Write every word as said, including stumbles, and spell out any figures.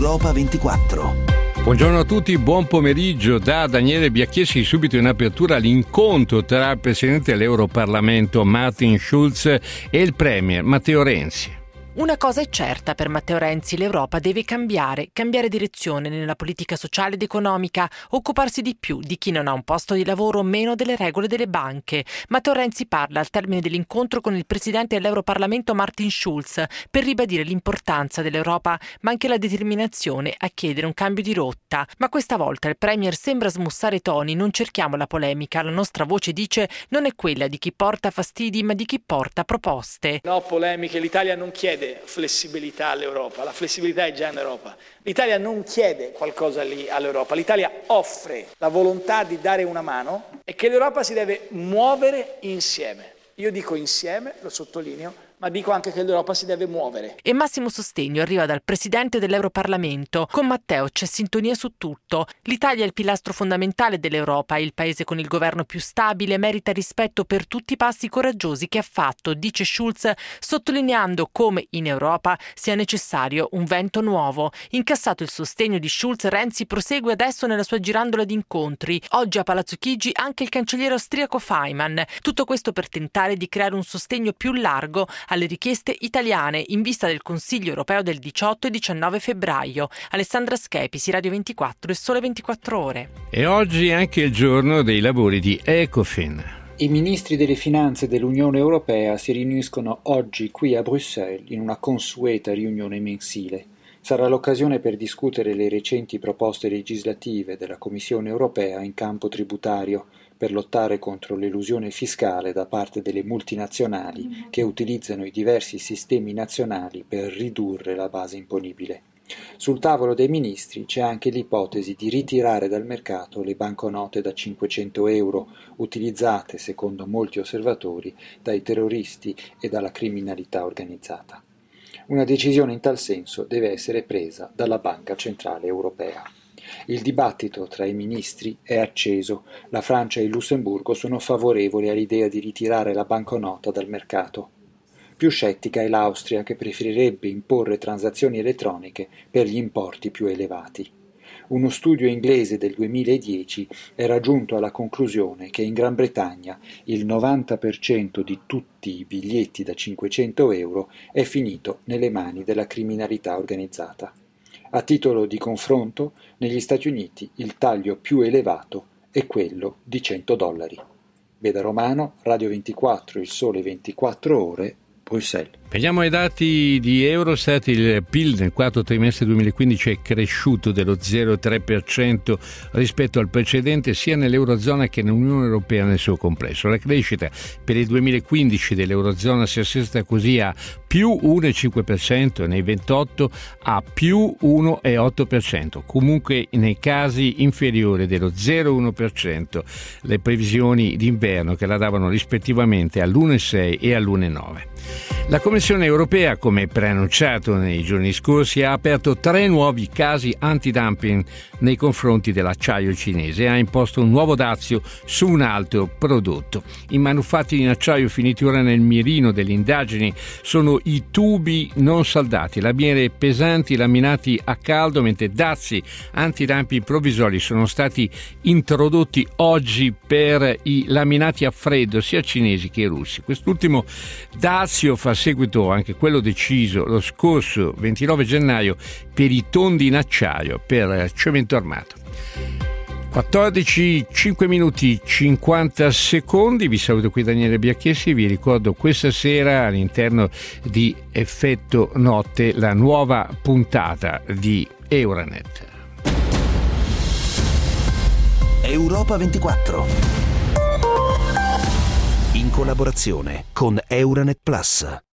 Europa ventiquattro. Buongiorno a tutti, buon pomeriggio da Daniele Biacchieschi. Subito in apertura l'incontro tra il Presidente dell'Europarlamento Martin Schulz e il Premier Matteo Renzi. Una cosa è certa per Matteo Renzi: l'Europa deve cambiare, cambiare direzione nella politica sociale ed economica, occuparsi di più di chi non ha un posto di lavoro, meno delle regole delle banche. Matteo Renzi parla al termine dell'incontro con il Presidente dell'Europarlamento Martin Schulz per ribadire l'importanza dell'Europa, ma anche la determinazione a chiedere un cambio di rotta. Ma questa volta il Premier sembra smussare toni: non cerchiamo la polemica, la nostra voce, dice, non è quella di chi porta fastidi, ma di chi porta proposte. No polemiche, l'Italia non chiede flessibilità all'Europa, la flessibilità è già in Europa. L'Italia non chiede qualcosa lì all'Europa, l'Italia offre la volontà di dare una mano e che l'Europa si deve muovere insieme. Io dico insieme, lo sottolineo, ma dico anche che l'Europa si deve muovere. E massimo sostegno arriva dal Presidente dell'Europarlamento. Con Matteo c'è sintonia su tutto. L'Italia è il pilastro fondamentale dell'Europa, il paese con il governo più stabile, merita rispetto per tutti i passi coraggiosi che ha fatto, dice Schulz, sottolineando come in Europa sia necessario un vento nuovo. Incassato il sostegno di Schulz, Renzi prosegue adesso nella sua girandola di incontri. Oggi a Palazzo Chigi anche il cancelliere austriaco Faymann. Tutto questo per tentare di creare un sostegno più largo alle richieste italiane in vista del Consiglio europeo del diciotto e diciannove febbraio. Alessandra Schepisi, Radio ventiquattro e Sole ventiquattro Ore. E oggi è anche il giorno dei lavori di Ecofin. I ministri delle finanze dell'Unione Europea si riuniscono oggi qui a Bruxelles in una consueta riunione mensile. Sarà l'occasione per discutere le recenti proposte legislative della Commissione Europea in campo tributario per lottare contro l'elusione fiscale da parte delle multinazionali che utilizzano i diversi sistemi nazionali per ridurre la base imponibile. Sul tavolo dei ministri c'è anche l'ipotesi di ritirare dal mercato le banconote da cinquecento euro, utilizzate, secondo molti osservatori, dai terroristi e dalla criminalità organizzata. Una decisione in tal senso deve essere presa dalla Banca Centrale Europea. Il dibattito tra i ministri è acceso. La Francia e il Lussemburgo sono favorevoli all'idea di ritirare la banconota dal mercato. Più scettica è l'Austria, che preferirebbe imporre transazioni elettroniche per gli importi più elevati. Uno studio inglese del duemiladieci era giunto alla conclusione che in Gran Bretagna il novanta per cento di tutti i biglietti da cinquecento euro è finito nelle mani della criminalità organizzata. A titolo di confronto, negli Stati Uniti il taglio più elevato è quello di cento dollari. Beda Romano, Radio ventiquattro, Il Sole ventiquattro Ore, Bruxelles. Vediamo i dati di Eurostat. Il P I L nel quarto trimestre duemilaquindici è cresciuto dello zero virgola tre per cento rispetto al precedente sia nell'Eurozona che nell'Unione Europea nel suo complesso. La crescita per il duemilaquindici dell'Eurozona si assesta così a più uno virgola cinque per cento e nei ventotto a più uno virgola otto per cento, comunque nei casi inferiori dello zero virgola uno per cento le previsioni d'inverno, che la davano rispettivamente all'uno virgola sei e all'uno virgola nove. La Commissione europea, come preannunciato nei giorni scorsi, ha aperto tre nuovi casi antidumping nei confronti dell'acciaio cinese e ha imposto un nuovo dazio su un altro prodotto. I manufatti in acciaio finiti ora nel mirino delle indagini sono i tubi non saldati, lamiere pesanti laminati a caldo, mentre dazi antidumping provvisori sono stati introdotti oggi per i laminati a freddo sia cinesi che russi. Quest'ultimo dazio fa seguito anche quello deciso lo scorso ventinove gennaio per i tondi in acciaio per cemento armato. quattordici, cinque minuti, cinquanta secondi. Vi saluto qui Daniele Biacchieschi. Vi ricordo questa sera all'interno di Effetto Notte la nuova puntata di Euronet. Europa ventiquattro, in collaborazione con Euronet Plus.